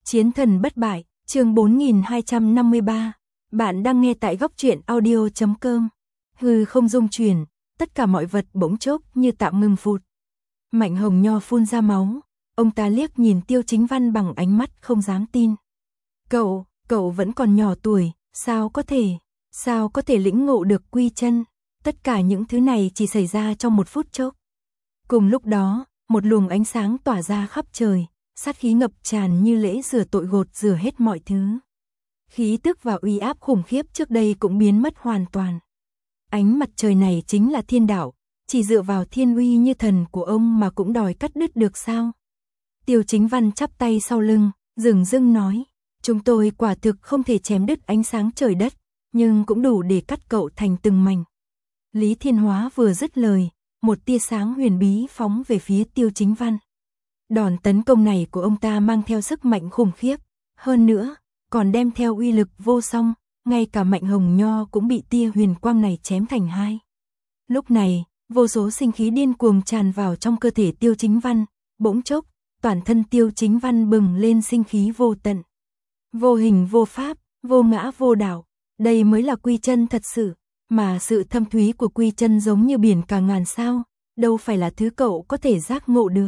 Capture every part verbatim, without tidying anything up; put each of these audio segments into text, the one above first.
Chiến thần bất bại, chương bốn nghìn hai trăm năm mươi ba. Bạn đang nghe tại góc truyện audio chấm com. Hư không dung chuyển, tất cả mọi vật bỗng chốc như tạm ngừng phụt. Mạnh Hồng Nho phun ra máu, ông ta liếc nhìn Tiêu Chính Văn bằng ánh mắt không dám tin. Cậu, cậu vẫn còn nhỏ tuổi, sao có thể, sao có thể lĩnh ngộ được quy chân? Tất cả những thứ này chỉ xảy ra trong một phút chốc. Cùng lúc đó, một luồng ánh sáng tỏa ra khắp trời, sát khí ngập tràn như lễ rửa tội gột rửa hết mọi thứ. Khí tức và uy áp khủng khiếp trước đây cũng biến mất hoàn toàn. Ánh mặt trời này chính là thiên đạo, chỉ dựa vào thiên uy như thần của ông mà cũng đòi cắt đứt được sao? Tiêu Chính Văn chắp tay sau lưng, dửng dưng nói, chúng tôi quả thực không thể chém đứt ánh sáng trời đất, nhưng cũng đủ để cắt cậu thành từng mảnh. Lý Thiên Hóa vừa dứt lời, một tia sáng huyền bí phóng về phía Tiêu Chính Văn. Đòn tấn công này của ông ta mang theo sức mạnh khủng khiếp, hơn nữa, còn đem theo uy lực vô song, ngay cả Mạnh Hồng Nho cũng bị tia huyền quang này chém thành hai. Lúc này, vô số sinh khí điên cuồng tràn vào trong cơ thể Tiêu Chính Văn, bỗng chốc, toàn thân Tiêu Chính Văn bừng lên sinh khí vô tận. Vô hình vô pháp, vô ngã vô đạo, đây mới là quy chân thật sự, mà sự thâm thúy của quy chân giống như biển cả ngàn sao, đâu phải là thứ cậu có thể giác ngộ được.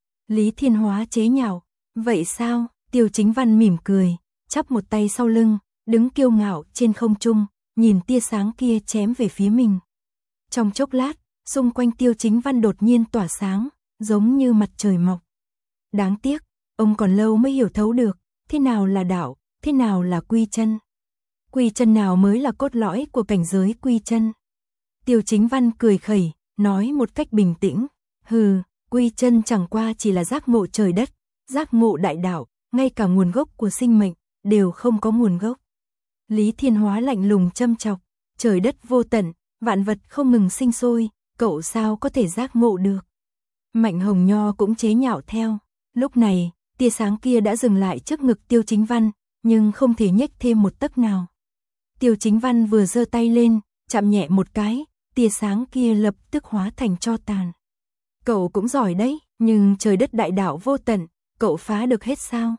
Lý Thiên Hóa chế nhạo, vậy sao? Tiêu Chính Văn mỉm cười, chắp một tay sau lưng, đứng kiêu ngạo trên không trung, nhìn tia sáng kia chém về phía mình. Trong chốc lát, xung quanh Tiêu Chính Văn đột nhiên tỏa sáng, giống như mặt trời mọc. Đáng tiếc, ông còn lâu mới hiểu thấu được, thế nào là đạo, thế nào là quy chân. Quy chân nào mới là cốt lõi của cảnh giới quy chân. Tiêu Chính Văn cười khẩy, nói một cách bình tĩnh, hừ, quy chân chẳng qua chỉ là giác ngộ trời đất, giác ngộ đại đạo, ngay cả nguồn gốc của sinh mệnh, đều không có nguồn gốc. Lý Thiên Hóa lạnh lùng châm chọc, trời đất vô tận, vạn vật không ngừng sinh sôi, cậu sao có thể giác ngộ được. Mạnh Hồng Nho cũng chế nhạo theo, lúc này, tia sáng kia đã dừng lại trước ngực Tiêu Chính Văn, nhưng không thể nhếch thêm một tấc nào. Tiêu Chính Văn vừa giơ tay lên, chạm nhẹ một cái, tia sáng kia lập tức hóa thành tro tàn. Cậu cũng giỏi đấy, nhưng trời đất đại đạo vô tận, cậu phá được hết sao?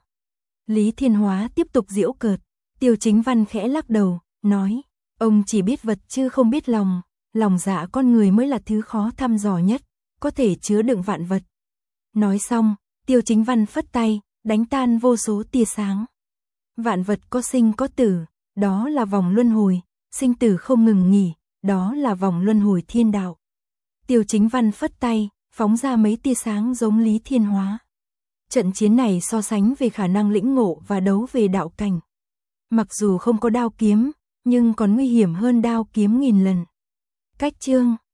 Lý Thiên Hóa tiếp tục giễu cợt, Tiêu Chính Văn khẽ lắc đầu, nói, ông chỉ biết vật chứ không biết lòng, lòng dạ con người mới là thứ khó thăm dò nhất, có thể chứa đựng vạn vật. Nói xong, Tiêu Chính Văn phất tay, đánh tan vô số tia sáng. Vạn vật có sinh có tử, đó là vòng luân hồi, sinh tử không ngừng nghỉ, đó là vòng luân hồi thiên đạo. Tiêu Chính Văn phất tay, phóng ra mấy tia sáng giống Lý Thiên Hóa. Trận chiến này so sánh về khả năng lĩnh ngộ và đấu về đạo cảnh. Mặc dù không có đao kiếm, nhưng còn nguy hiểm hơn đao kiếm nghìn lần. Cách chương